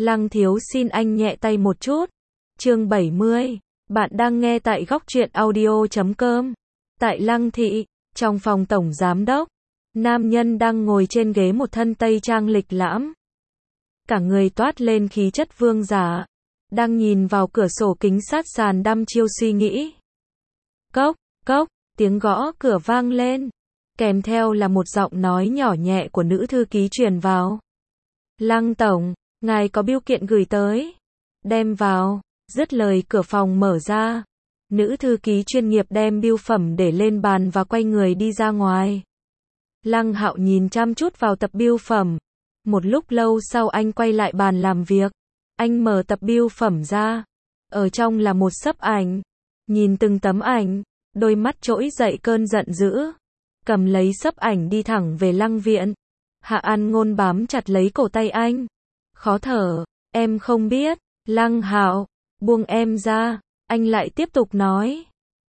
Lăng thiếu xin anh nhẹ tay một chút. Chương 70. Bạn đang nghe tại góc truyện audio.com. Tại Lăng thị, trong phòng tổng giám đốc, nam nhân đang ngồi trên ghế một thân tây trang lịch lãm. Cả người toát lên khí chất vương giả, đang nhìn vào cửa sổ kính sát sàn đăm chiêu suy nghĩ. Cốc, cốc, tiếng gõ cửa vang lên, kèm theo là một giọng nói nhỏ nhẹ của nữ thư ký truyền vào. Lăng tổng, ngài có bưu kiện gửi tới. Đem vào. Dứt lời cửa phòng mở ra. Nữ thư ký chuyên nghiệp đem bưu phẩm để lên bàn và quay người đi ra ngoài. Lăng Hạo nhìn chăm chút vào tập bưu phẩm. Một lúc lâu sau anh quay lại bàn làm việc. Anh mở tập bưu phẩm ra. Ở trong là một xấp ảnh. Nhìn từng tấm ảnh, đôi mắt trỗi dậy cơn giận dữ. Cầm lấy xấp ảnh đi thẳng về Lăng viện. Hạ An Ngôn bám chặt lấy cổ tay anh. Khó thở, em không biết. Lăng Hạo, buông em ra. Anh lại tiếp tục nói.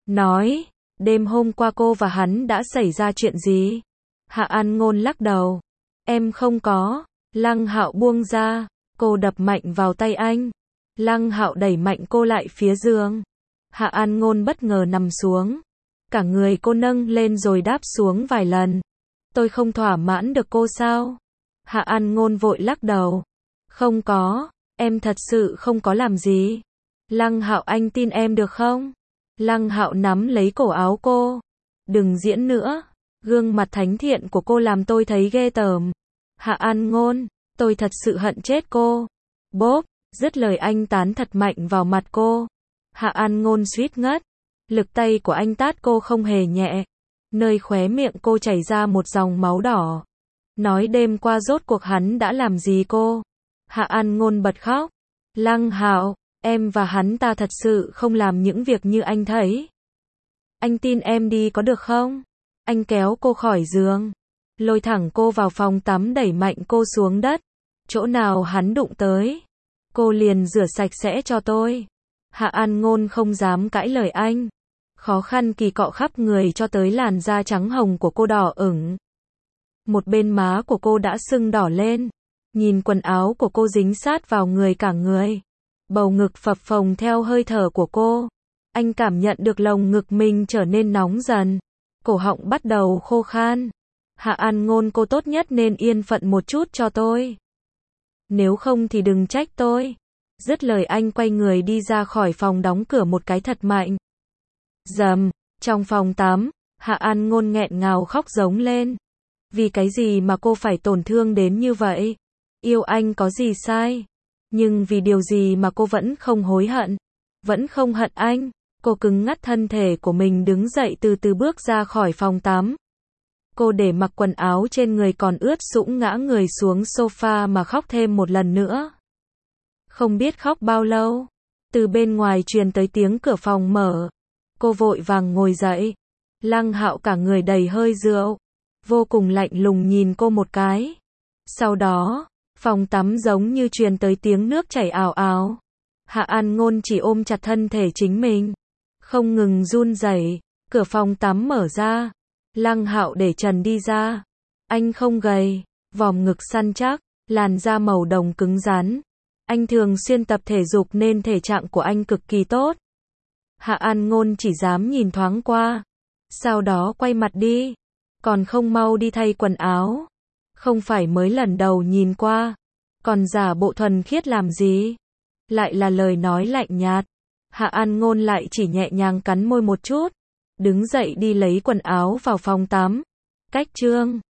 Đêm hôm qua cô và hắn đã xảy ra chuyện gì? Hạ An Ngôn lắc đầu. Em không có. Lăng Hạo buông ra. Cô đập mạnh vào tay anh. Lăng Hạo đẩy mạnh cô lại phía giường. Hạ An Ngôn bất ngờ nằm xuống. Cả người cô nâng lên rồi đáp xuống vài lần. Tôi không thỏa mãn được cô sao? Hạ An Ngôn vội lắc đầu. Không có, em thật sự không có làm gì. Lăng Hạo, anh tin em được không? Lăng Hạo nắm lấy cổ áo cô. Đừng diễn nữa. Gương mặt thánh thiện của cô làm tôi thấy ghê tởm. Hạ An Ngôn, tôi thật sự hận chết cô. Bốp, dứt lời anh tán thật mạnh vào mặt cô. Hạ An Ngôn suýt ngất. Lực tay của anh tát cô không hề nhẹ. Nơi khóe miệng cô chảy ra một dòng máu đỏ. Nói đêm qua rốt cuộc hắn đã làm gì cô? Hạ An Ngôn bật khóc. Lăng Hạo, em và hắn ta thật sự không làm những việc như anh thấy. Anh tin em đi có được không? Anh kéo cô khỏi giường. Lôi thẳng cô vào phòng tắm, đẩy mạnh cô xuống đất. Chỗ nào hắn đụng tới, cô liền rửa sạch sẽ cho tôi. Hạ An Ngôn không dám cãi lời anh. Khó khăn kỳ cọ khắp người cho tới làn da trắng hồng của cô đỏ ửng. Một bên má của cô đã sưng đỏ lên. Nhìn quần áo của cô dính sát vào người cả người. Bầu ngực phập phồng theo hơi thở của cô. Anh cảm nhận được lồng ngực mình trở nên nóng dần. Cổ họng bắt đầu khô khan. Hạ An Ngôn, cô tốt nhất nên yên phận một chút cho tôi. Nếu không thì đừng trách tôi. Dứt lời anh quay người đi ra khỏi phòng, đóng cửa một cái thật mạnh. Rầm, trong phòng tắm, Hạ An Ngôn nghẹn ngào khóc giống lên. Vì cái gì mà cô phải tổn thương đến như vậy? Yêu anh có gì sai? Nhưng vì điều gì mà cô vẫn không hối hận? Vẫn không hận anh? Cô cứng ngắt thân thể của mình, đứng dậy từ từ bước ra khỏi phòng tắm. Cô để mặc quần áo trên người còn ướt sũng, ngã người xuống sofa mà khóc thêm một lần nữa. Không biết khóc bao lâu, từ bên ngoài truyền tới tiếng cửa phòng mở. Cô vội vàng ngồi dậy. Lăng Hạo cả người đầy hơi rượu, vô cùng lạnh lùng nhìn cô một cái. Sau đó, phòng tắm giống như truyền tới tiếng nước chảy ào ào. Hạ An Ngôn chỉ ôm chặt thân thể chính mình, không ngừng run rẩy. Cửa phòng tắm mở ra. Lăng Hạo để trần đi ra. Anh không gầy, vòm ngực săn chắc, làn da màu đồng cứng rắn. Anh thường xuyên tập thể dục nên thể trạng của anh cực kỳ tốt. Hạ An Ngôn chỉ dám nhìn thoáng qua, sau đó quay mặt đi. Còn không mau đi thay quần áo. Không phải mới lần đầu nhìn qua, còn giả bộ thuần khiết làm gì? Lại là lời nói lạnh nhạt. Hạ An Ngôn lại chỉ nhẹ nhàng cắn môi một chút, đứng dậy đi lấy quần áo vào phòng tắm. Cách chương